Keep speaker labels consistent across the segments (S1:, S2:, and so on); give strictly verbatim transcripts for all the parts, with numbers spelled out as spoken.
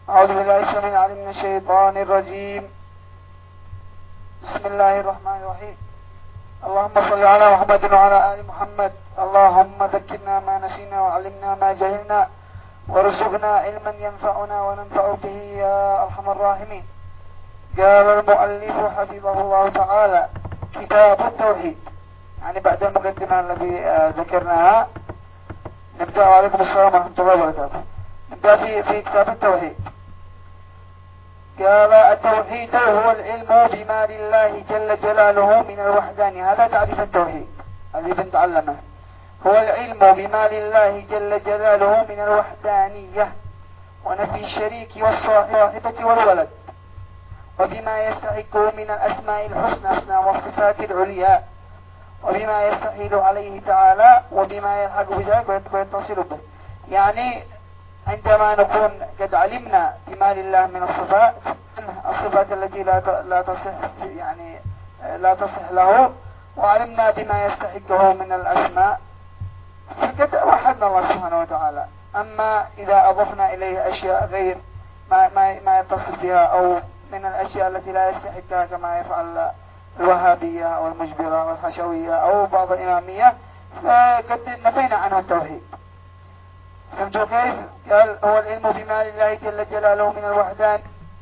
S1: أعوذ بالله السميع العليم من الشيطان الرجيم. بسم الله الرحمن الرحيم. اللهم صل على محمد وعلى آل محمد. اللهم ذكرنا ما نسينا وعلمنا ما جهلنا وارزقنا علما ينفعنا وننفع به يا أرحم الراحمين. قال المؤلف حفظه الله تعالى: كتاب التوحيد. يعني بعد المقدمة التي ذكرناها نبدأ. عليكم السلام ورحمة الله وبركاته. نبدأ في, في كتاب التوحيد. قال: التوحيد هو العلم بما لله جل جلاله من الوحدانية. هذا تعريف التوحيد الذي بنتعلمه. هو العلم بما لله جل جلاله من الوحدانية ونفي الشريك والصاحبة والولد، وبما يستحقه من الأسماء الحسنى والصفات العليا، وبما يستحيل عليه تعالى، وبما يلحق بذلك ويتصل به. يعني عندما نكون قد علمنا بما لله من الصفات، الصفات التي لا لا تصح يعني لا تصح له، وعلمنا بما يستحقه من الأسماء، فقد وحدنا الله سبحانه وتعالى. أما إذا أضفنا إليه أشياء غير ما ما ما يتصل بها، أو من الأشياء التي لا يستحقها كما يفعل الوهابية أو المجبرة والحشوية أو بعض الإمامية، فقد نفينا عنه التوحيد. فهمتوا كيف؟ قال: هو العلم بما لله جل جلاله من الوحدان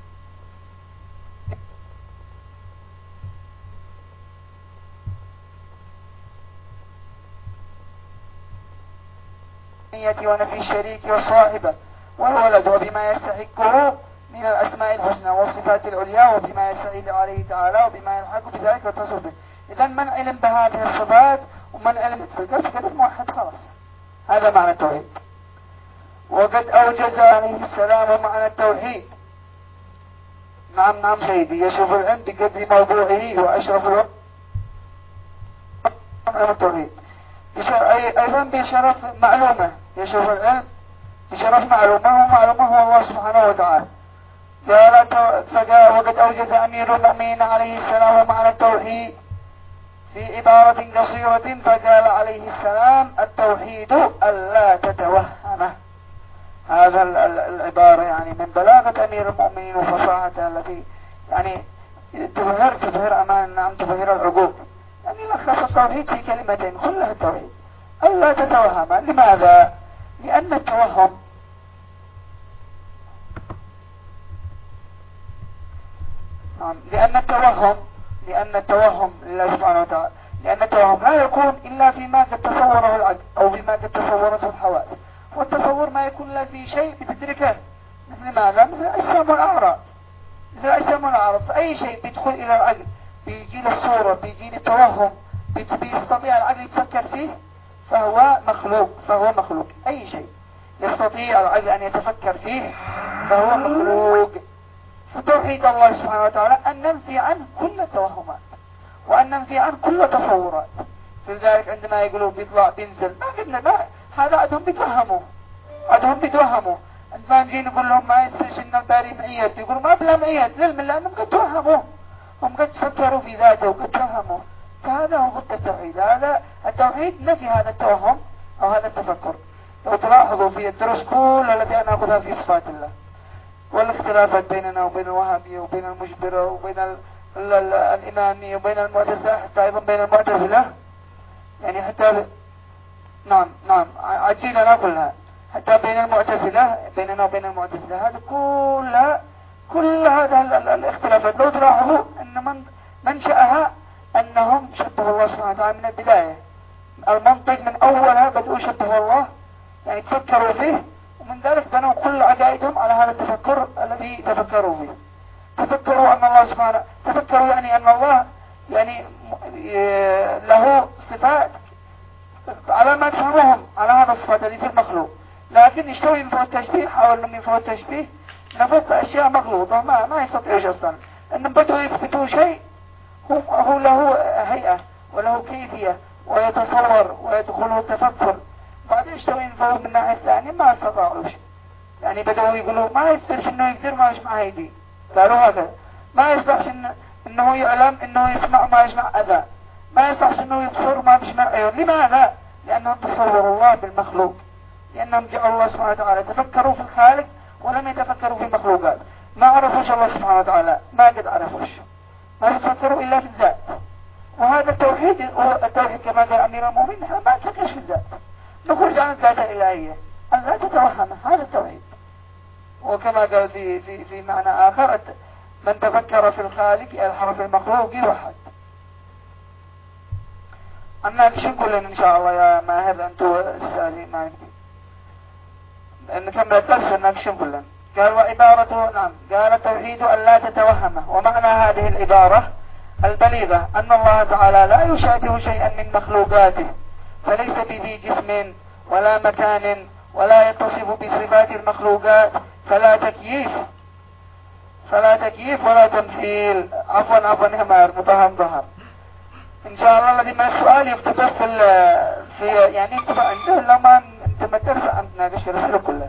S1: ونفي الشريك والصاحبة والولد، وبما يستحقه من الأسماء الحسنى والصفات العليا، وبما يستحيل عليه تعالى، وبما يلحق بذلك ويتصل به. إذا من علم بهذه الصفات ومن علم في القلب فقد موحد خلاص. هذا معنى التوحيد. وقد أوجز عليه السلام معنى التوحيد. نعم نعم سيدي. يشرف العلم بقدر موضوعه، وأشرف العلم التوحيد. أيضا بشرف معلومة. يشرف العلم بشرف معلومة، ومعلومة هو الله سبحانه وتعالى. قال: فقال: وقد أوجز أمير المؤمنين عليه السلام معنى التوحيد في عبارة قصيرة، فقال عليه السلام: التوحيد ألا تتوهمه. هذا العبارة يعني من بلاغة أمير المؤمنين وفصاحته التي يعني تظهر تظهر أمان نعم تظهر العقول. يعني لخص التوحيد في كلمتين كلها التوحيد: ألا تتوهم. لماذا؟ لأن التوهم نعم لأن التوهم لأن التوهم لله سبحانه وتعالى لأن التوهم لا يكون إلا فيما قد تصوره العقل أو فيما قد تصورته الحواس. والتصور ما يكون لا في شيء بتدركه، مثل ماذا؟ مثل الأجسام والأعراض. مثل الأجسام والأعراض، فأي شيء بيدخل إلى العقل بيجي له الصورة، بيجي له التوهم، بيستطيع العقل يتفكر فيه، فهو مخلوق فهو مخلوق أي شيء يستطيع العقل أن يتفكر فيه فهو مخلوق. فتوحيد الله سبحانه وتعالى أن ننفي عنه كل التوهمات، وأن ننفي عنه كل تصورات. فلذلك عندما يقولوا بيطلع بينزل، ما قلنا لا، هذا عندهم بيتوهموا عندهم بيتوهموا عندما نجي نقول لهم ما يصيرش إن الباري معيد، يقولوا ما بلا معيد للم، لأنهم قد توهموا، هم قد فكروا في ذاته وقد توهموا. فهذا هو ضد التوحيد. هذا التوحيد نفي هذا التوهم أو هذا التفكر. لو تلاحظوا في الدروس كل التي أنا أخذها في صفات الله، والاختلافات بيننا وبين الوهابية وبين المجبرة وبين ال ال ال الإمامية وبين المعتزلة، حتى أيضا بين المعتزلة، يعني حتى نعم نعم عجينا كلها، حتى بين المعتزلة بيننا وبين المعتزلة، هذا كلها كل هذا الاختلافات لو تلاحظوا أن من منشأها أنهم شبهوا الله سبحانه وتعالى من البداية. المنطق من أولها بدأوا شبهوا الله، يعني تفكروا فيه، ومن ذلك بنوا كل عقائدهم على هذا التفكر الذي تفكروا فيه. تفكروا أن الله سبحانه تفكروا يعني أن الله يعني له صفات على ما تفهمهم على هذا الصفات التي في المخلوق، لكن يشتوي ينفوا التشبيه، حاولوا أن ينفوا التشبيه نفت أشياء مخلوطة ما ما يستطيعوش أصلا. أنهم بدأوا يثبتوا شيء هو, هو له هيئة وله كيفية ويتصور ويدخله التفكر، بعدين يشتوي ينفوا من الناحية الثانية ما استطاعوش. يعني بدأوا يقولوا ما يستطيعش إنه يقدر ما يسمع هيدي، قالوا هكذا ما يستطيعش إن إنه يعلم إنه يسمع ما يسمع أذى، ما يستطيعش إنه يبصر ما بيسمع عيون. لماذا؟ لأنهم تصوروا الله بالمخلوق، لأنهم جعلوا الله سبحانه وتعالى تفكروا في الخالق ولم يتفكروا في المخلوق. الله سبحانه وتعالى ما قد عرفوش، ما يفكروا إلا في الذات. وهذا التوحيد هو التوحيد كما قال أمير المؤمنين، نحن ما نفكرش في الذات، نخرج عن الذات الإلهية، أن لا تتوهم، هذا التوحيد. وكما قال في في في معنى آخر: من تفكر في الخالق الحرف المخلوق يوحد. أما نشكر إن شاء الله يا ماهر أنتوا السالي ما نكمل الدرس نشكر لنا. قال وعبارته نعم قال التوحيد أن لا تتوهمه. ومعنى هذه العبارة البليغة أن الله تعالى لا يشابه شيئا من مخلوقاته، فليس بذي جسم ولا مكان ولا يتصف بصفات المخلوقات، فلا تكييف فلا تكييف ولا تمثيل. عفوا عفوا يا ماهر متهم ظهر. إن شاء الله الذي ما السؤال يكتب في في يعني يكتب عنده لما انت ما ترسى عندنا قش رسله كله.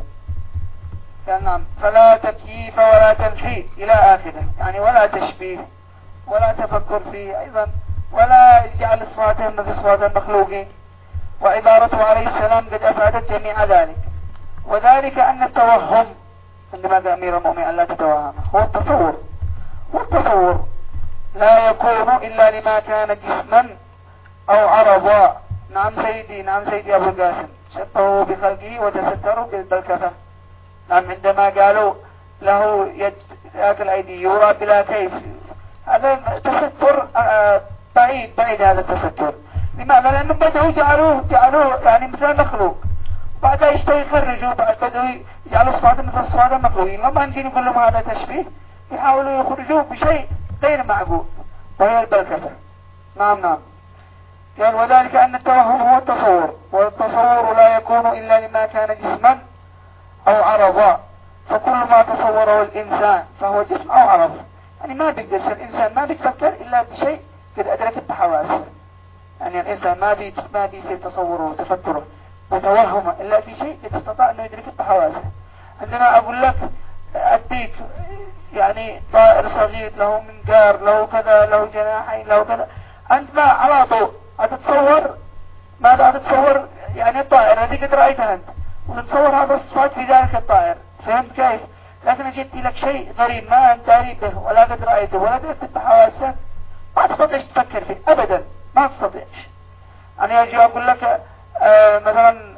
S1: قال نعم فلا تكييف ولا تمثيل إلى آخره، يعني ولا تشبيه ولا تفكر فيه أيضا، ولا يجعل أصواتهم مثل أصوات المخلوقين. وعبارته عليه السلام قد أفادت جميع ذلك. وذلك أن التوهم عندما قال أمير المؤمنين أن لا تتوهم هو التصور، والتصور لا يكون إلا لما كان جسما أو عرضا. نعم سيدي نعم سيدي أبو القاسم شبهوا بخلقه وتستروا بالبلكفة. نعم عندما قالوا له يد يأكل أيدي يرى بلا كيف، هذا تستر بعيد بعيد هذا التستر. لماذا؟ لأنهم بدأوا جعلوه جعلوه يعني مثل مخلوق، بعدها يشتوا يخرجوا، بعد بدأوا يجعلوا صفات مثل صفات المخلوقين. لما نجي نقول لهم هذا تشبيه يحاولوا يخرجوه بشيء غير معقول وهي البلكفة. نعم نعم قال وذلك أن التوهم هو التصور، والتصور لا يكون إلا لما كان جسما أو عرضا، فكل ما تصوره الإنسان فهو جسم أو عرض. يعني ما بيقدر الإنسان ما بيتفكر إلا بشيء قد أدركت بحواسه. يعني الإنسان ما بي ما بيصير تصوره وتفكره وتوهمه إلا في شيء قد استطاع أنه يدرك بحواسه. عندما أقول لك أديك يعني طائر صغير له منقار له كذا له جناحين له كذا، أنت ما على طول أتتصور ماذا أتتصور يعني الطائر هذه قد رأيتها أنت، وتتصور هذا الصفات في ذلك الطائر. فهمت كيف؟ لكن جئت لك شيء غريب ما أنت داري به ولا قد رأيته ولا دركت بحواسك، ما تستطيع تفكر فيه أبدا، ما تستطيعش. أنا أجي أقول لك آه مثلا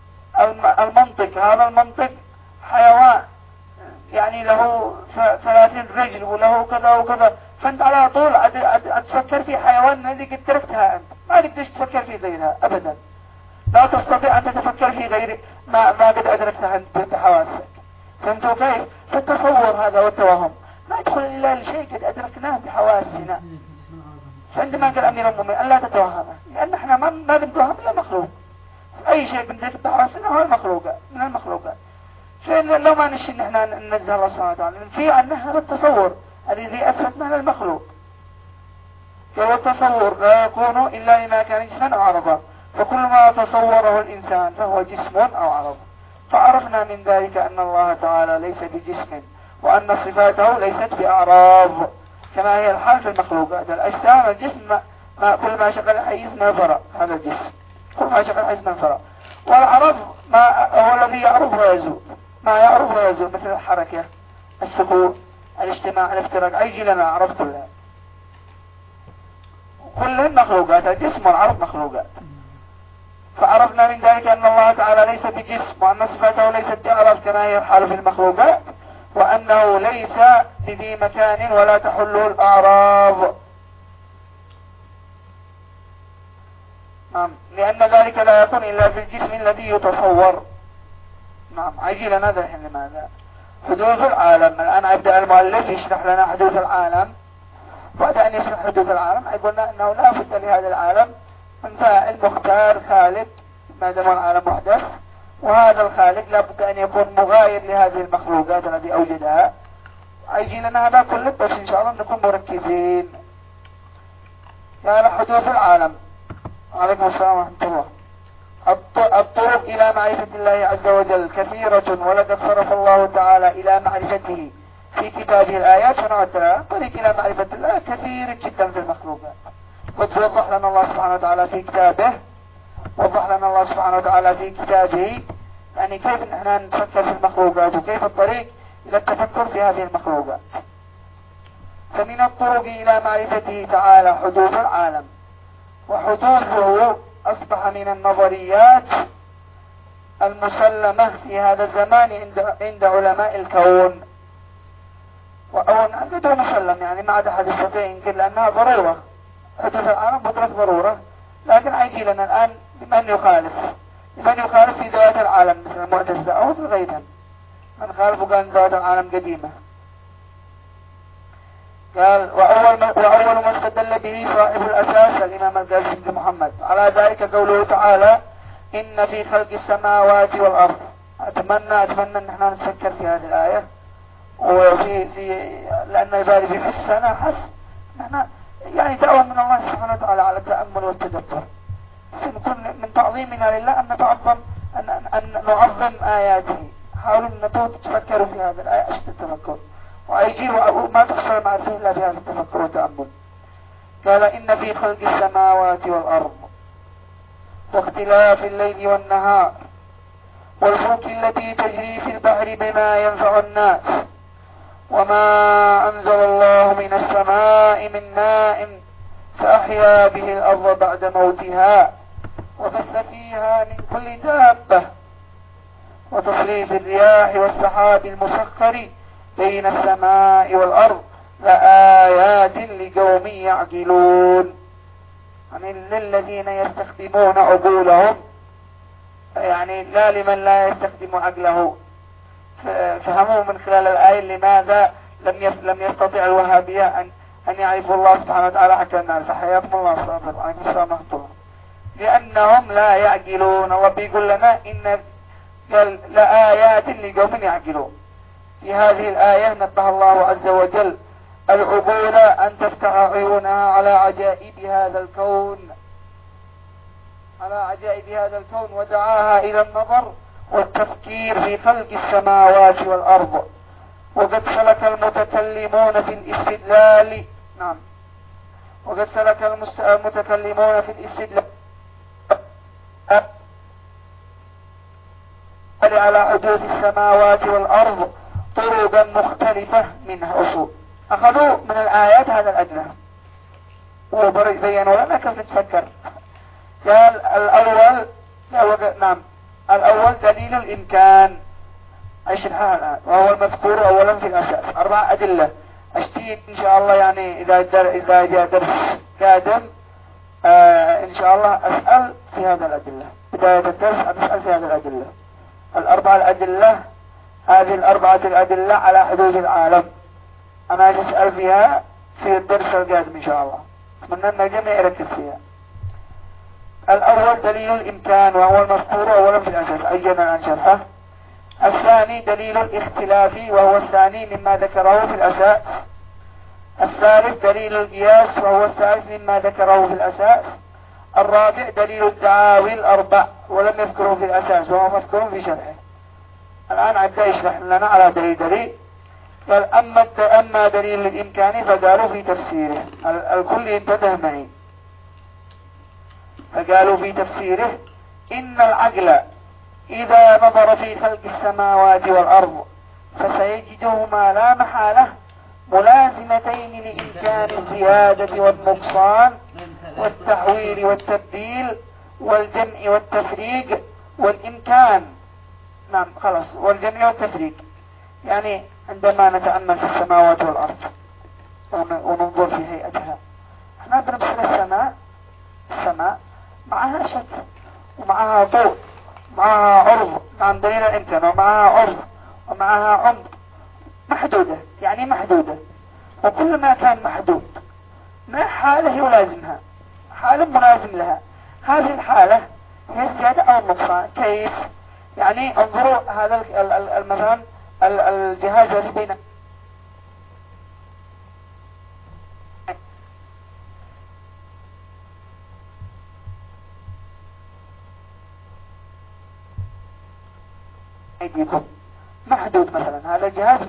S1: المنطق، هذا المنطق حيوان يعني له ثلاثين رجل وله كذا وكذا، فأنت على طول أتفكر في حيوان الذي قد تركتها أنت، ما تقدرش تفكر في غيرها أبدا، لا تستطيع أن تتفكر في غير ما, ما قد أدركتها أنت بحواسك. فهمتوا كيف؟ فالتصور هذا والتوهم ما يدخل إلا لشيء قد أدركناه بحواسنا. فعندما قال أمير المؤمنين أن لا تتوهمه، لأن احنا ما, ما بنتوهم إلا مخلوق، أي شيء بندرك بحواسنا هو المخلوقات من المخلوقات. فلو ما نشي ان احنا ننزه الله سبحانه وتعالى في عنا هذا التصور الذي أثبتنا للمخلوق. والتصور لا يكون إلا لما كان جسما أو عرضا، فكل ما تصوره الإنسان فهو جسم أو عرض. فعرفنا من ذلك أن الله تعالى ليس بجسم، وأن صفاته ليست بأعراض كما هي الحال في المخلوقات. الأجسام الجسم ما كل ما شغل حيز ما فرع، هذا الجسم كل ما شغل حيز ما فرع. والعرض ما هو الذي يعرض ويزول، ما يعرض ويزول مثل الحركة السكون الاجتماع الافتراق أي لنا عرفت الله. كلهم مخلوقات، الجسم والعرض مخلوقات. فعرفنا من ذلك أن الله تعالى ليس بجسم، وأن صفاته ليست بأعراض كما هي الحال في المخلوقات، وأنه ليس بذي مكان ولا تحله الأعراض. نعم لأن ذلك لا يكون إلا في الجسم الذي يتصور. نعم عجيلا هذا الحين لماذا؟ حدوث العالم. الآن أبدأ المؤلف يشرح لنا حدوث العالم، بعد أن يشرح حدوث العالم يقولنا أنه لا بد لهذا العالم من فاعل مختار خالق ما دام العالم محدث، وهذا الخالق لا بد أن يكون مغاير لهذه المخلوقات التي أوجدها. يجي لنا هذا كله بس إن شاء الله نكون مركزين. قال حدوث العالم. عليكم السلام ورحمة الله. الطرق إلى معرفة الله عز وجل كثيرة، ولقد صرف الله تعالى إلى معرفته في كتابه الآيات ونعتها. طريق إلى معرفة الله كثير جدا في المخلوقات، وتوضح لنا الله سبحانه وتعالى في كتابه وضح لنا الله سبحانه وتعالى في كتابه يعني كيف نحن نفكر في المخلوقات، وكيف الطريق إلى التفكر في هذه المخلوقات. فمن الطرق إلى معرفته تعالى حدوث العالم، وحدوثه أصبح من النظريات المسلمة في هذا الزمان عند عند علماء الكون، أو غير مسلم يعني ما عاد أحد يستطيع ينكر لأنها ضرورة. حدوث العالم مدرك ضرورة، لكن أيجي لنا الآن لمن يخالف لمن يخالف في ذوات العالم مثل المعتزلة أو مثل غيرهم. من خالف وقال ذوات العالم قديمة. قال وأول ما, وأول ما استدل به صاحب الأساس الإمام القاسم بن محمد على ذلك قوله تعالى إن في خلق السماوات والأرض. أتمنى أتمنى أن احنا نتفكر في هذه الآية، وفي في لأن ذلك يحسنا حس نحن يعني دعوة من الله سبحانه وتعالى على التأمل والتدبر. نكون من تعظيمنا لله أن نتعظم أن, أن نعظم آياته. حاولوا أن تتفكروا في هذه الآية أشد التفكر، وأيجيوا ما تحصل معرفة إلا بهذا التفكر والتأمل. قال إن في خلق السماوات والأرض واختلاف الليل والنهار والفلك التي تجري في البحر بما ينفع الناس وما أنزل الله من السماء من ماء فأحيا به الأرض بعد موتها وبث فيها من كل دابة وتصريف الرياح والسحاب المسخر بين السماء والأرض لآيات لقوم يعقلون. يعني للذين يستخدمون عقولهم، يعني لا لمن لا يستخدم عقله. فهموا من خلال الآية لماذا لم لم يستطيع الوهابية أن أن يعرفوا الله سبحانه وتعالى حتى نعرف. حياكم الله صابر عليكم السلام ورحمة الله. لأنهم لا يعقلون. الله بيقول لنا إن لآيات لقوم يعقلون. في هذه الآية نبه الله عز وجل العقول أن تفتح عيونها على عجائب هذا الكون على عجائب هذا الكون ودعاها إلى النظر والتفكير في خلق السماوات والأرض. وقد سلك المتكلمون في الاستدلال نعم وقد سلك المتكلمون في الاستدلال على حدوث السماوات والأرض طرقا مختلفة من أصول. أخذوا من الآيات هذا الأدنى وبينوا لنا كيف نتفكر. قال الأول نعم الأول دليل الإمكان أشرحها الآن، وهو المذكور أولا في الأساس. أربع أدلة أشتيت إن شاء الله، يعني إذا در إذا جاء درس قادم آه إن شاء الله أسأل في هذا الأدلة. بداية الدرس أسأل في هذه الأدلة الأربع الأدلة. هذه الأربعة الأدلة على حدوث العالم أنا أسأل فيها في الدرس القادم إن شاء الله. أتمنى أن الجميع يركز فيها. الأول دليل الإمكان وهو المذكور أولا في الأساس أينا عن شرحه. الثاني دليل الاختلاف وهو الثاني مما ذكره في الأساس. الثالث دليل القياس وهو الثالث مما ذكره في الأساس. الرابع دليل الدعاوي الأربع ولم يذكره في الأساس وهو مذكور في شرحه. الآن عدى يشرح لنا على دليل دليل. قال أما, أما دليل الإمكان فقالوا في تفسيره. الكل انتبه معي. فقالوا في تفسيره إن العقل إذا نظر في خلق السماوات والأرض فسيجدهما لا محالة ملازمتين لإمكان الزيادة والنقصان والتحويل والتبديل والجمع والتفريق والإمكان. نعم خلاص والجمع والتفريق. يعني عندما نتأمل في السماوات والأرض وننظر في هيئتها، احنا بنبصر السماء السماء معها شكل ومعها ضوء معها عرض عن دليل الامكان ومعها عرض ومعها عمق محدودة، يعني محدودة. وكل ما كان محدود ما حالة يلازمها حالة ملازم لها. هذه الحالة هي الزيادة أو النقصان. كيف؟ يعني انظروا هذا مثلا الجهاز الذي بين أيديكم محدود. مثلا هذا الجهاز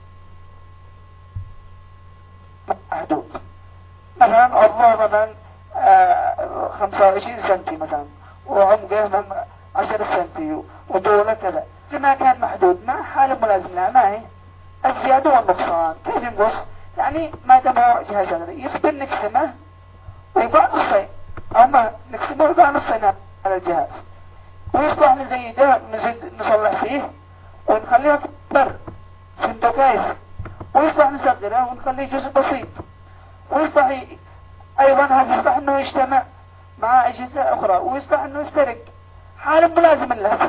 S1: محدود. مثلا الله مثلا خمسة وعشرين سنتي مثلا، وعمقه عشر سنتي، وطوله كذا، ما كان محدود مع حالة ملازم لها، ما هي الزيادة والنقصان. كيف ينقص؟ يعني ما دام هو جهاز شغلي يصبر نقسمه ويباع نصين، أو ما نقسمه ويباع نصين على الجهاز، ويصبح نزيده نزيد نصلح فيه ونخليه أكبر، فهمتوا كيف؟ ويصبح نصغره ونخليه جزء بسيط، ويصبح ي... أيضا هذا يصبح أنه يجتمع مع أجهزة أخرى، ويصبح أنه يفترق، حال ملازم له.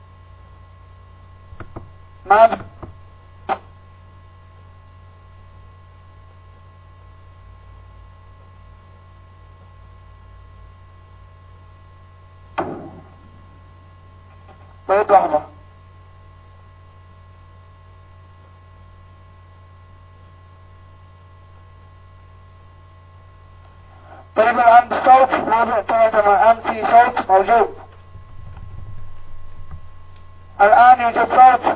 S1: ما طيب لحظة. طيب الآن بالصوت واضح تمام؟ الآن في صوت موجود، الآن يوجد صوت،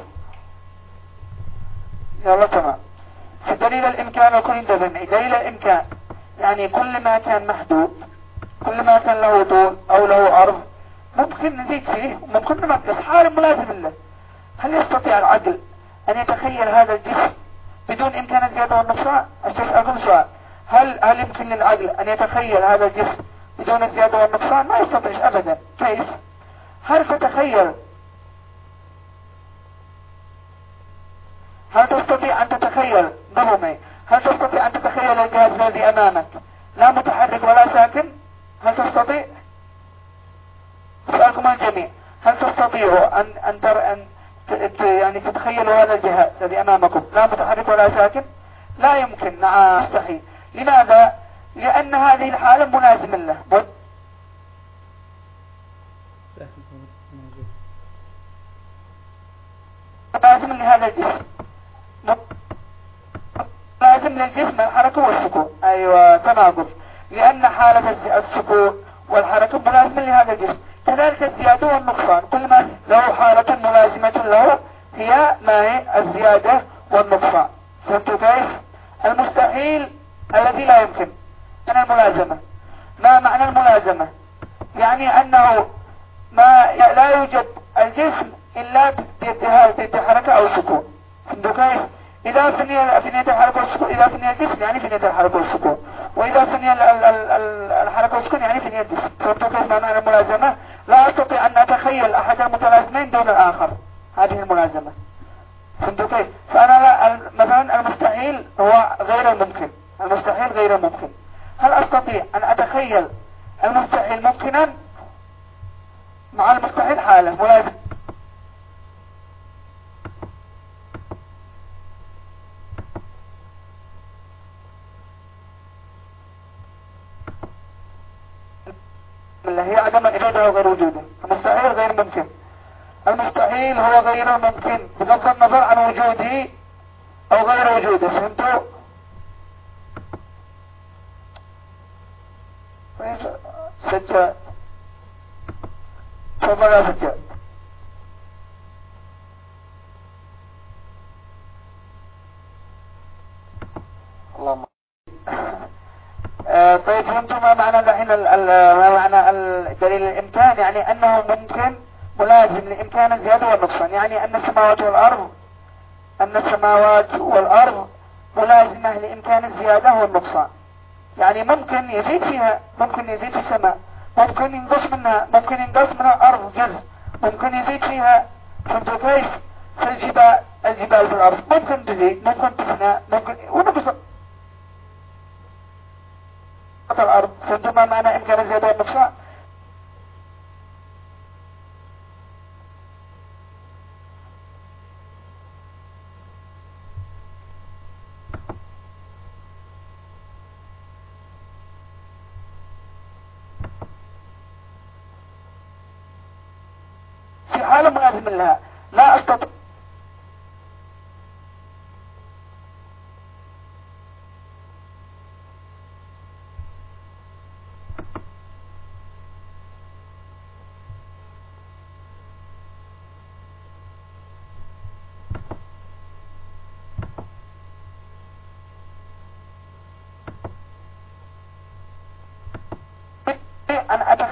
S1: يلا تمام. في دليل الإمكان الكل ينتبه معي، دليل الإمكان يعني كل ما كان محدود، كل ما كان له طول أو له عرض ممكن نزيد فيه وممكن ننقص، حال ملازم له. هل يستطيع العقل أن يتخيل هذا الجسم بدون إمكان الزيادة والنقصان؟ أسألكم سؤال، هل هل يمكن للعقل أن يتخيل هذا الجسم بدون الزيادة والنقصان؟ ما يستطيع أبدا. كيف؟ هل تتخيل هل تستطيع أن تتخيل ضممي هل تستطيع أن تتخيل الجهاز الذي أمامك لا متحرك ولا ساكن؟ هل تستطيع؟ أسألكم الجميع، هل تستطيعوا أن أن تر أن ت... يعني تتخيلوا هذا الجهاز الذي أمامكم لا متحرك ولا ساكن؟ لا يمكن، نعم مستحيل. لماذا؟ لأن هذه الحالة ملازمة له، ملازم لهذا الجسم، لازم للجسم الحركة والسكون. أيوة تناقض، لأن حالة السكون والحركة ملازمة لهذا الجسم. كذلك الزيادة والنقصان، كل ما له حالة ملازمة له هي ما هي الزيادة والنقصان. فهمتوا كيف؟ المستحيل الذي لا يمكن من الملازمة. ما معنى الملازمة؟ يعني أنه ما لا يوجد الجسم إلا بيد حركة أو سكون. فهمتوا كيف؟ إذا فني فنية الحركة والسكون، إذا فني الجسم يعني فنية الحركة والسكون، وإذا فني الحركة والسكون يعني فنية الجسم. فهمتوا كيف معنى الملازمة؟ لا أستطيع أن أتخيل أحد المتلازمين دون الآخر، هذه الملازمة. فهمتوا كيف؟ فأنا لا مثلا المستحيل هو غير الممكن، المستحيل غير الممكن. هل أستطيع أن أتخيل المستحيل ممكنا؟ مع المستحيل حالة ملازم. هي عدم إرادة وغير وجوده. المستحيل غير ممكن، المستحيل هو غير ممكن بغض النظر عن وجوده أو غير وجوده. فهمتوا؟ سجاد تفضل يا سجاد. اللهم آه طيب فهمتوا ما معنى الحين ما معنى الدليل الإمكان؟ يعني أنه ممكن ملازم لإمكان الزيادة والنقصان، يعني أن السماوات والأرض أن السماوات والأرض ملازمة لإمكان الزيادة والنقصان. يعني ممكن يزيد فيها، ممكن يزيد في السماء، ممكن ينقص منها، ممكن ينقص من الأرض جزء، ممكن يزيد فيها. فهمتوا كيف؟ في الجبال الجبال في الأرض ممكن تزيد، ممكن تفنى، ممكن ونقص الأرض. فهمتوا ما معنى إمكان الزيادة والنقصان؟ في حالة ملازم لها لا أستطيع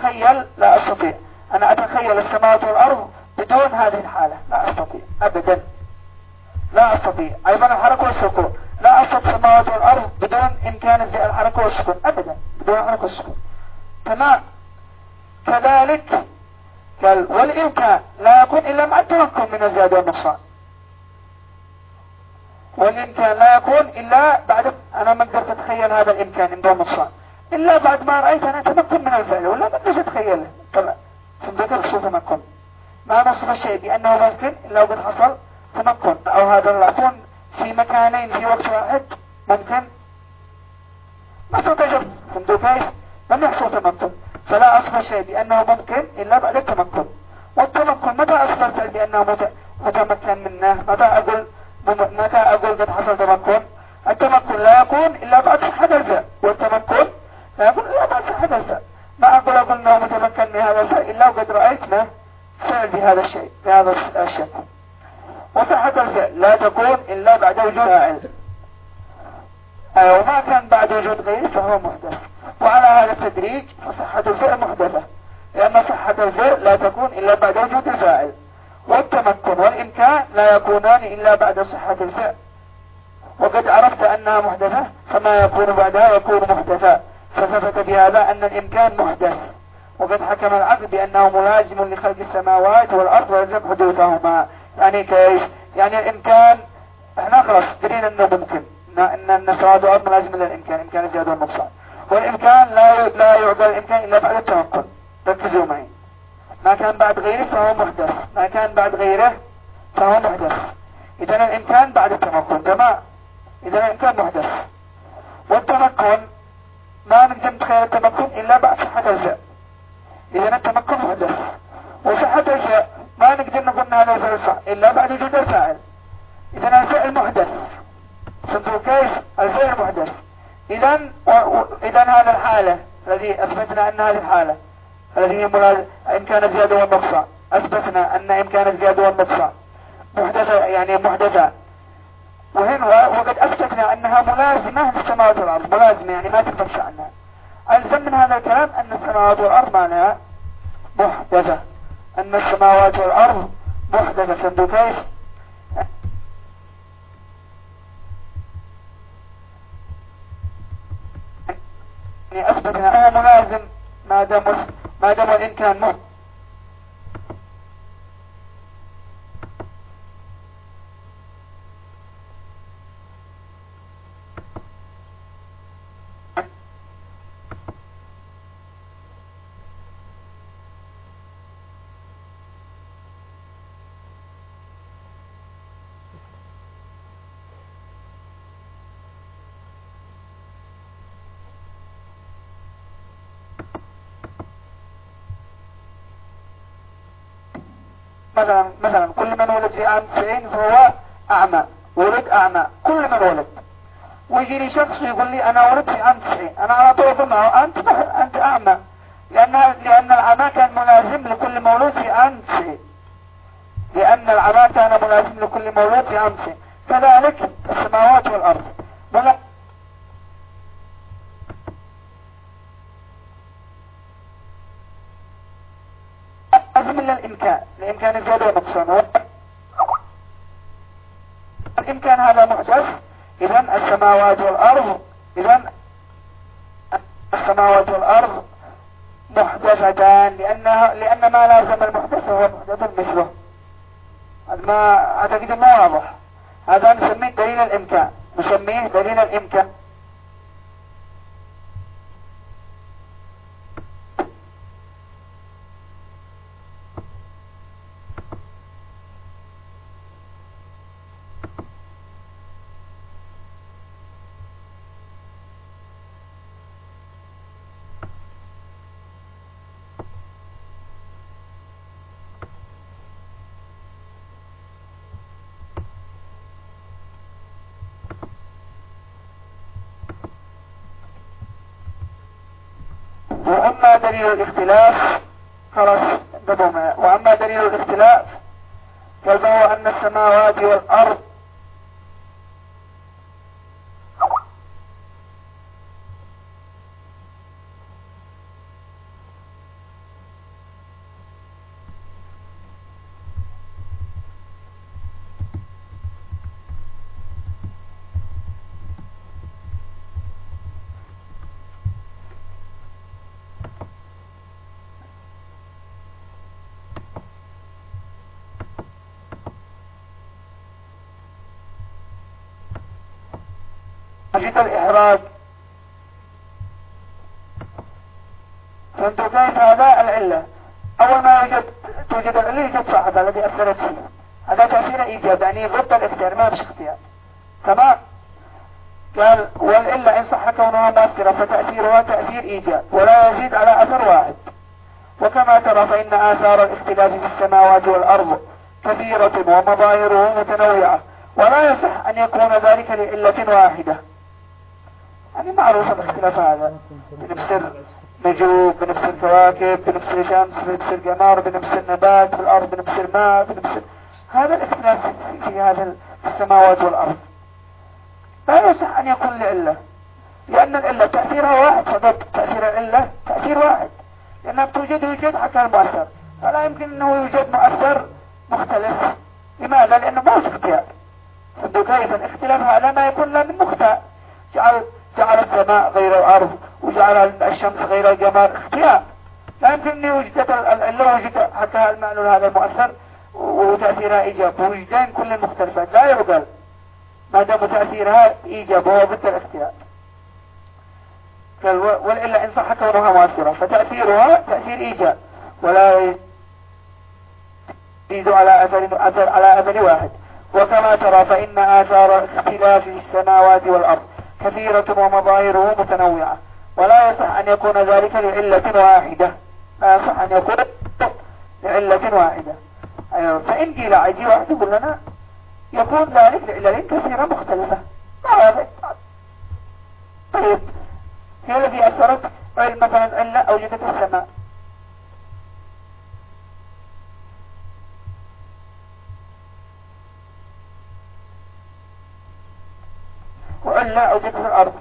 S1: أتخيل، لا أستطيع. أنا أتخيل السماوات والأرض بدون هذه الحالة، لا أستطيع أبدا، لا أستطيع. أيضا الحركة والسكون، لا أستطيع السماوات والأرض بدون إمكان الحركة والسكون أبدا، بدون الحركة والسكون. تمام. كذلك قال والإمكان لا يكون إلا مع التمكن من الزيادة والنقصان. والإمكان لا يكون إلا بعد، أنا ما قدرت أتخيل هذا الإمكان من دون نقصان إلا بعد ما رأيت أنا تمكن من الفعل، ولا ما قدرت أتخيله. طبعا فهمت شو تمكن؟ ما نصف الشيء بأنه ممكن إلا وقد حصل تمكن، أو هذا العفون في مكانين في وقت واحد ممكن ما ستجب. فهمتوا كيف؟ لم يحصل تمكن، فلا أصف الشيء بأنه ممكن إلا بعد التمكن. والتمكن متى أصفرت بأنه متمكن منه؟ متى أقول متى أقول قد حصل تمكن؟ التمكن لا يكون إلا بعد صحة الفعل، والتمكن لا يكون إلا بعد صحة الفعل. ما أقول أقول أنه متمكن من هذا الفعل إلا وقد رأيتنا فعل بهذا الشيء بهذا الشيء. وصحة الفعل لا تكون إلا بعد وجود فاعل، وما كان بعد وجود غيره فهو محدث. وعلى هذا التدريج فصحة الفعل محدثة، لأن صحة الفعل لا تكون إلا بعد وجود الفاعل، والتمكن والإمكان لا يكونان إلا بعد صحة الفعل. وقد عرفت أنها محدثة، فما يكون بعدها يكون محدثا، فثبت بهذا أن الإمكان محدث. وقد حكم العقل بأنه ملازم لخلق السماوات والأرض ويلزم حدوثهما. يعني كيف؟ يعني الإمكان احنا خلاص دليل أنه ممكن، أن السماوات والأرض ملازم للإمكان، إمكان الزيادة والنقصان. والإمكان لا لا يعقل الإمكان إلا بعد التمكن. ركزوا معي، ما كان بعد غيره فهو محدث، ما كان بعد غيره فهو محدث. إذن الإمكان بعد التمكن. تمام. إذن الإمكان محدث. والتمكن ما نقدر نتخيل التمكن إلا بعد صحة الفعل. إذن التمكن محدث. وصحة الفعل ما نقدر نقول أن هذا الفعل صح إلا بعد وجود الفاعل. إذن الفعل محدث. فهمتوا كيف؟ الفعل محدث. إذن و... إذن هذه الحالة الذي أثبتنا أن هذه الحالة الذي هي ملازم إمكان الزيادة والنقصان، أثبتنا أن إمكان الزيادة والنقصان محدثة، يعني محدثة. وهنا وقد أثبتنا أنها ملازمة للسماوات والأرض، ملازمة يعني ما تنفكش عنها. ألزم من هذا الكلام أن السماوات والأرض معناها محدثة، أن السماوات والأرض محدثة. فهمتوا كيف؟ يعني أثبتنا أنها ملازم ما دام ما دام الإمكان محدث. مثلا مثلا كل من ولد في عام تسعين فهو أعمى، ولد أعمى، كل من ولد. ويجيني شخص يقول لي أنا ولد في عام تسعين، أنا على طول أقول معه أنت أنت أعمى، لأن لأن العمى كان ملازم لكل مولود في عام تسعين، لأن العمى كان ملازم لكل مولود في عام تسعين. كذلك السماوات والأرض لازم للإمكان، لإمكان الزيادة والنقصان. الإمكان هذا محدث. إذن السماوات والأرض إذن السماوات والأرض محدثتان، لأنها لأن ما لازم المحدث هو محدث مثله. هذا ما أعتقد ما واضح. هذا نسميه دليل الإمكان، نسميه دليل الإمكان. وأما دليل الاختلاف خلاص انتبهوا، وأما دليل الاختلاف فهو أن السماوات والأرض وجد الإحراج. فهمتوا كيف؟ هذا العلة. أول ما يوجد توجد العلة يوجد صاحب الذي أثرت فيه، هذا تأثير إيجاب، يعني ضد الاختيار، ما مش اختيار. تمام. قال والعلة إن صح كونها مؤثرة فتأثيرها تأثير إيجاب ولا يزيد على أثر واحد. وكما ترى فإن آثار الاختلاف في السماوات والأرض كثيرة ومظاهره متنوعة، ولا يصح أن يكون ذلك لعلة واحدة. يعني معروف الاختلاف هذا، بنفسر نجوم، بنفسر كواكب، بنفسر شمس، بنفسر قمر، بنفسر نبات في الأرض، بنفسر ماء، بنفسر هذا الاختلاف في هذا في السماوات والأرض. لا يصح أن يكون لعلة، لأن العلة تأثيرها واحد، فضد تأثير العلة تأثير واحد، لأنها توجد يوجد حتى المؤثر، فلا يمكن أنه يوجد مؤثر مختلف. لماذا؟ لأنه ما هو اختيار. فهمتوا كيف؟ الاختلاف هذا ما يكون لا من مختار، جعل جعل السماء غير الأرض وجعل الشمس غير القمر، اختيار. لا يمكن أن يوجد العلة وجد حتى المعنى هذا المؤثر وتأثيرها إيجاب، ووجدان كل المختلفات لا يعقل ما دام تأثيرها إيجاب وهو ضد الاختيار. والإلا إن صح كونها مؤثرة فتأثيرها تأثير إيجاب ولا يزيد على أثر, أثر على أثر واحد. وكما ترى فإن آثار اختلاف السماوات والأرض كثيرة ومظاهره متنوعة، ولا يصح أن يكون ذلك لعلة واحدة. لا يصح أن يكون لعلة واحدة. أيوة. فإن قيل عجي واحد يقول لنا يكون ذلك لعلة كثيرة مختلفة. طيب هي الذي أثرت مثلا علة أوجدت السماء، وعلة أوجدت الأرض.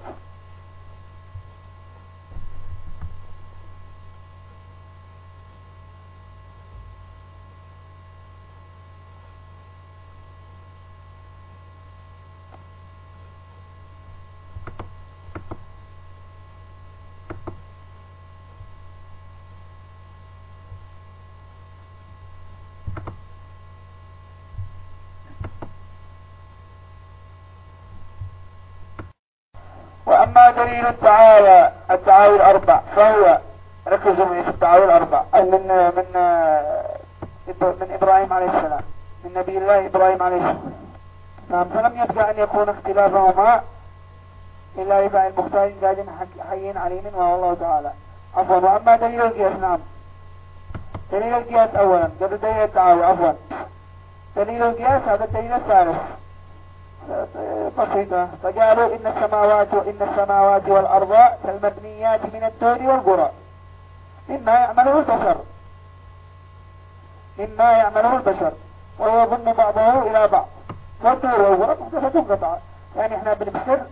S1: وأما دليل الدعاوى الدعاوى الأربع فهو، ركزوا معي في الدعاوى الأربع، من من من إبراهيم عليه السلام، من نبي الله إبراهيم عليه السلام. نعم. فلم يبقى أن يكون اختلافهما إلا يبقى المختار قادم حيين عليم وهو الله تعالى. عفوا. وأما دليل القياس، نعم دليل القياس أولا قبل دليل الدعاوى. عفوا. دليل القياس هذا الدليل الثالث بسيطة. فقالوا إن السماوات وإن السماوات والأرض كالمبنيات من الدور والقرى مما يعمله البشر مما يعمله البشر ويظن بعضه إلى بعض، والدور والقرى محدثة قطعة. يعني احنا بنفسر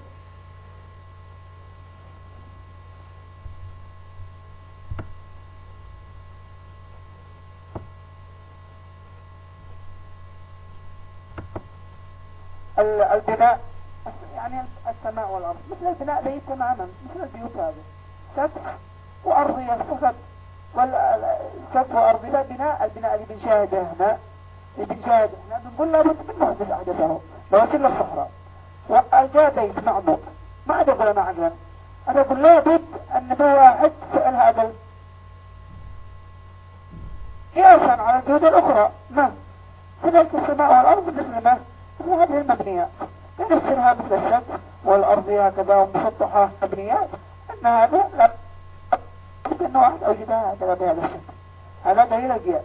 S1: البناء، يعني السماء والأرض مثل البناء بيت تماما، مثل البيوت هذه سقف وأرضية فقط. والسقف وأرضية بناء، البناء اللي بنشاهده هنا اللي بنشاهده هنا بنقول لابد من محدث أحدثه لو وصل الصحراء وألقى بيت معمول، ما عاد أقول أنا عقلا، أنا أقول لابد أن في واحد فعل هذا قياسا على البيوت الأخرى. ما كذلك السماء والأرض مثل ما مثل هذه المبنيات نفسرها مثل السقف والأرض هكذا ومسطحة مبنيات، أن هذا لا بد أن واحد أوجدها هكذا بهذا الشكل. هذا دليل القياس.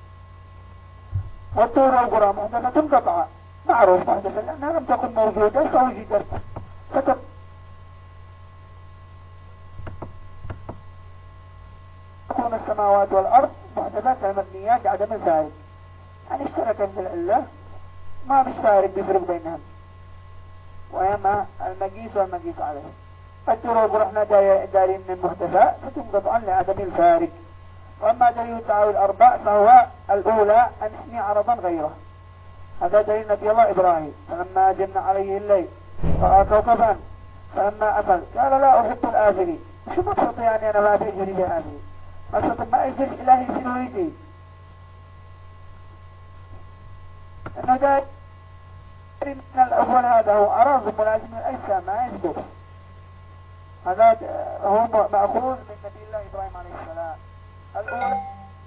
S1: والدور والقرى محدثة قطعة، معروف محدثة لأنها لم تكن موجودة فوجدت فتكون السماوات والأرض محدثات المبنيات عدم الفارق، يعني اشتركت في العلة ما مش فارق بيفرق بينهم، ويما المقيس والمقيس عليه. الدور والقرى احنا دارين من محدثات فتنقطع لعدم الفارق. وأما دليل الدعاوى الأربع فهو الأولى أن اسمي عرضا غيره. هذا دليل نبي الله إبراهيم فلما جن عليه الليل رأى كوكبا فلما أفل قال لا أحب الآفلين. شو مقصد يعني أنا ما بيجري بآفلين؟ مقصد ما يجري إلهي سنويتي إنه داي من الأول هذا هو عرض ملازم للأجسام ما يثبت. هذا هو مأخوذ من نبي الله إبراهيم عليه السلام. الأولى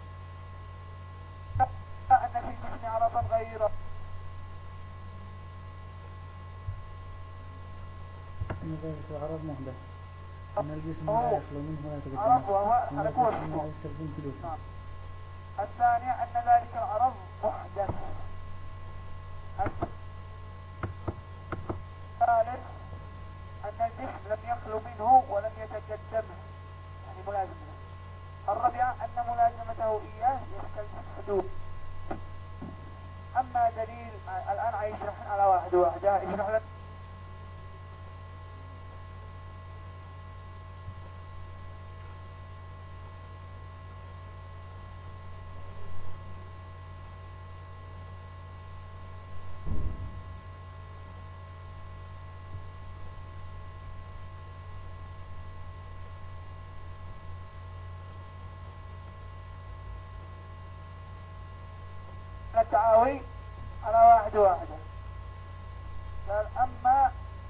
S1: أن في الجسم عرضا غيره.
S2: أن ذلك عرض محدث، أن الجسم لا يخلو منه ولا يتقدم
S1: عرض وهو حركه السكون. نعم. الثانية أن ذلك العرض محدث. الثالث أن الجسم لم يخلو منه ولم يتقدمه، يعني ملازم له. الرابعة أن ملازمته إياه يستلزم الحدود. أما دليل الآن هيشرح على واحد واحدة. يشرح لك التعاوي على واحد واحدة. قال أما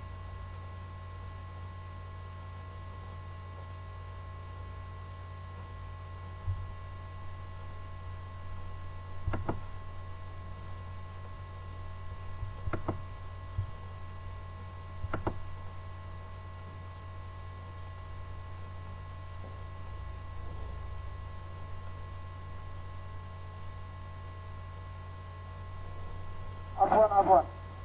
S1: عفوا عفوا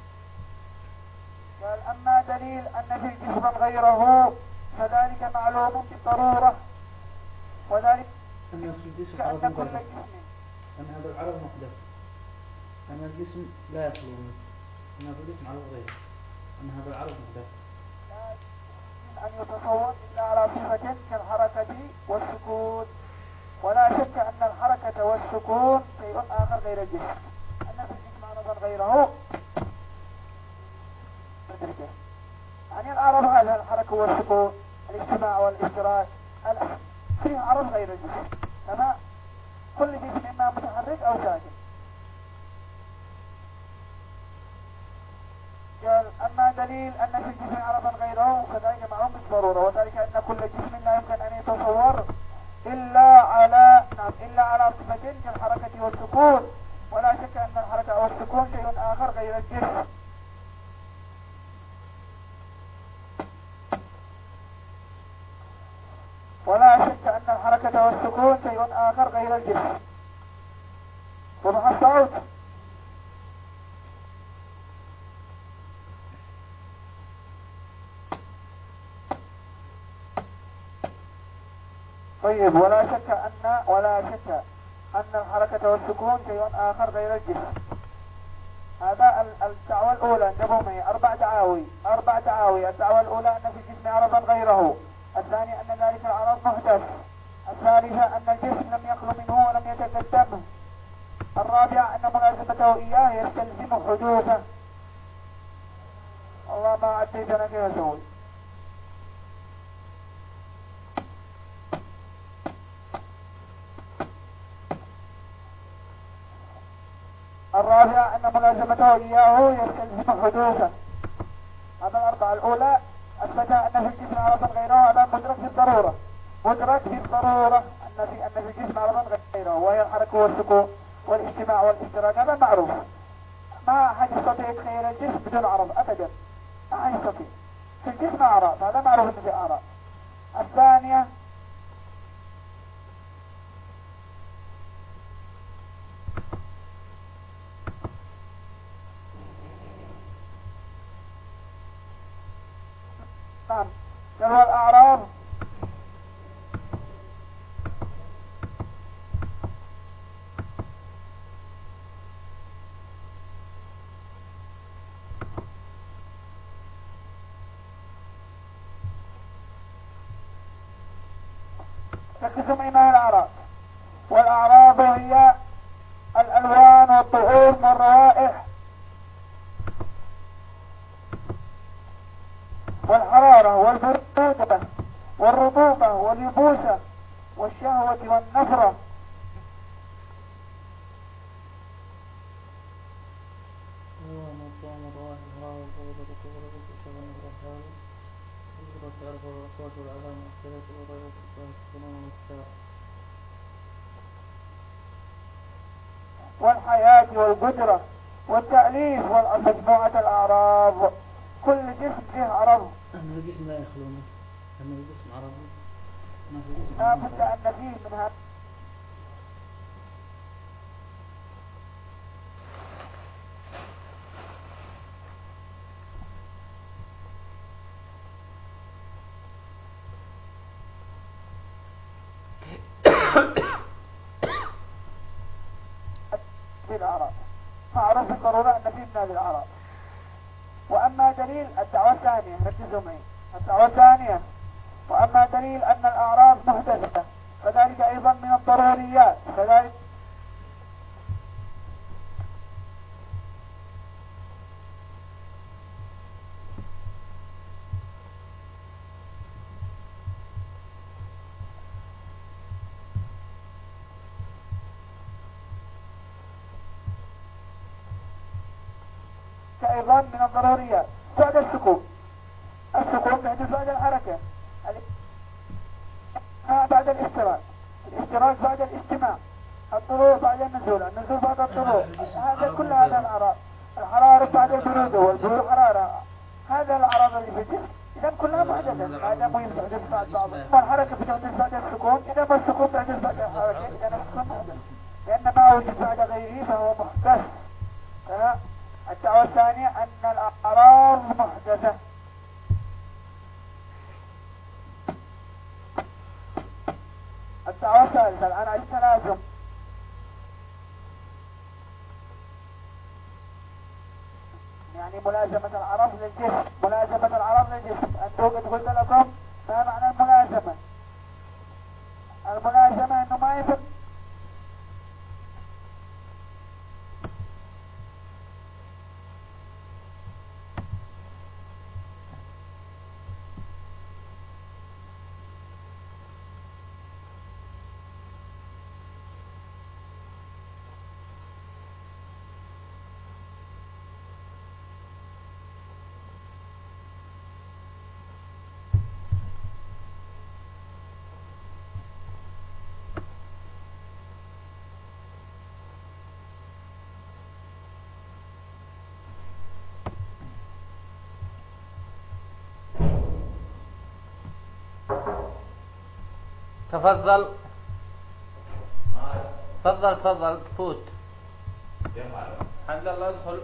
S1: قال أما دليل أن في جسما غيره فذلك معلوم بالضرورة، وذلك
S2: أن في الجسم
S1: كأن
S2: عرض
S1: كل
S2: محدث،
S1: جسم
S2: أن هذا العرض محدث، أن الجسم لا يخلو منه، أن في الجسم عرض غيره، أن هذا العرض محدث.
S1: لا يمكن أن يتصور إلا على صفة كالحركة والسكون، ولا شك أن الحركة والسكون شيء آخر غير الجسم. أن في الجسم عرضا غيره يعني العرض هذا الحركة والسكون، الاجتماع والاشتراك، فيه عرض غير الجسم. كما كل جسم إما متحرك أو ساكن. قال أما دليل أن في الجسم عرضا غيره فذلك معلوم بالضرورة، وذلك أن كل جسم لا يمكن أن يتصور إلا على نعم إلا على صفة كالحركة والسكون، ولا شك أن الحركة والسكون شيء آخر غير الجسم. ولا شك أن الحركة والسكون شيء آخر غير الجسم. وضح الصوت؟ طيب ولا شك أن ولا شك أن الحركة والسكون شيء آخر غير الجسم. هذا الدعوة الأولى انتبهوا معي. أربع دعاوي أربع دعاوي الدعوة الأولى أن في الجسم عرضا غيره. الثانية أن ذلك العرض محدث. الثالثة أن الجسم لم يخلو منه ولم يتقدمه. الرابعة أن ملازمته إياه يستلزم حدوثه. الله ما عديتنا كيف أسوي. الرابعة أن ملازمته إياه يستلزم حدوثه. هذا الأربعة. الأولى أثبتها أن في الجسم عرضا غيره، هذا مدرك بالضرورة. مدرك بالضرورة أن في أن في الجسم عرضا غيره، وهي الحركة والسكون والاجتماع والاشتراك. هذا معروف. ما أحد يستطيع يتخيل الجسم بدون عرض أبدا. ما أحد يستطيع. في الجسم أعراض، هذا معروف أنه في أعراض. الثانية نعم هو الأعراض تقسم إلى الأعراض. والأعراض هي الألوان والطعوم والروائح والحرارة والبرودة والرطوبة واليبوسة والشهوة والنفرة.
S2: ومطامرات الأرض والأصوات والآلام والأختلاف والغيرات والفنون والكتاب
S1: والحياة والقدرة والتأليف والمجموعة الأعراض. كل جسم فيه عرض.
S2: أما الجسم لا يخلونه، أما الجسم عرضي ما في جسم
S1: لا بد أن فيه من هذا. بالأعراض معروف بالضرورة أن فيه من هذه الأعراض. وأما دليل الدعوة الثانية، ركزوا معي، الدعوة الثانية وأما دليل أن الأعراض محدثة فذلك أيضا من الضروريات. فذلك أيضا من الضروريات. بعد السكون، السكون يحدث بعد الحركة، بعد الاشتراك، الاشتراك بعد الاجتماع، الطلوع بعد النزول، النزول بعد الطلوع. هذا كل هذا الأعراض. الحرارة بعد البرودة والبرود حرارة. هذا الأعراض اللي في الجسم إذا كلها محدثة ما دام يحدث بعد بعض. والحركة بتحدث بعد السكون، إذا ما السكون بيحدث بعد الحركة، إذا السكون محدث لأن ما وجد بعد غيره فهو محدث. الدعوة الثانية أن الأعراض محدثة. الدعوة الثالثة الآن على التلازم. يعني ملازمة العرض للجسم، ملازمة العرض للجسم. أنتم قد قلت لكم ما معنى الملازمة؟ الملازمة أنه ما يفرق
S3: تفضل تفضل تفضل فوت. الحمد لله ادخل.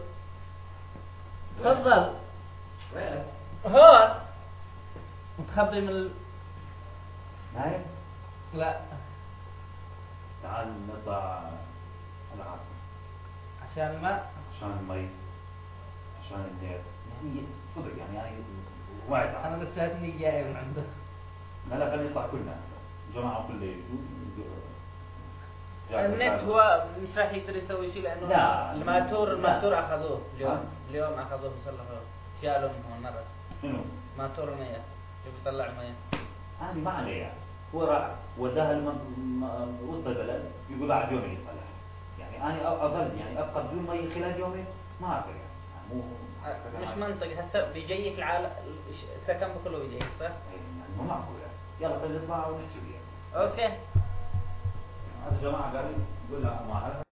S3: تفضل.
S4: وين؟
S3: هون متخبي من ال...
S4: نايم؟
S3: لا
S4: تعال نطلع العب
S3: عشان ما
S4: عشان المي عشان النير يعني تفضل يعني يعني وايد.
S3: انا مستني جاي من عنده.
S4: لا لا خلينا نطلع كلنا جماعة كله يجوا.
S3: النت هو مش راح يقدر يسوي شيء لانه
S4: لا
S3: الماتور الماتور
S4: لا.
S3: اخذوه اليوم.
S4: ها؟
S3: اليوم اخذوه صلحوه شالوه من هون مره.
S4: شنو؟
S3: ماتور المياه يبي يطلع المياه.
S4: أنا ما عليه هو راح وداها لمن وسط البلد يقول بعد يومين يطلع. يعني أنا أظل يعني أبقى بدون مي خلال يومين ما أعرف يعني مو
S3: مش منطقي. هسه بيجيك العالم السكن كله بيجيك صح؟
S4: يعني مو معقولة. يلا خلينا نطلع ونحكي وياه.
S3: اوكي.
S4: هذا جماعة قالوا يقول لا ما أعرف.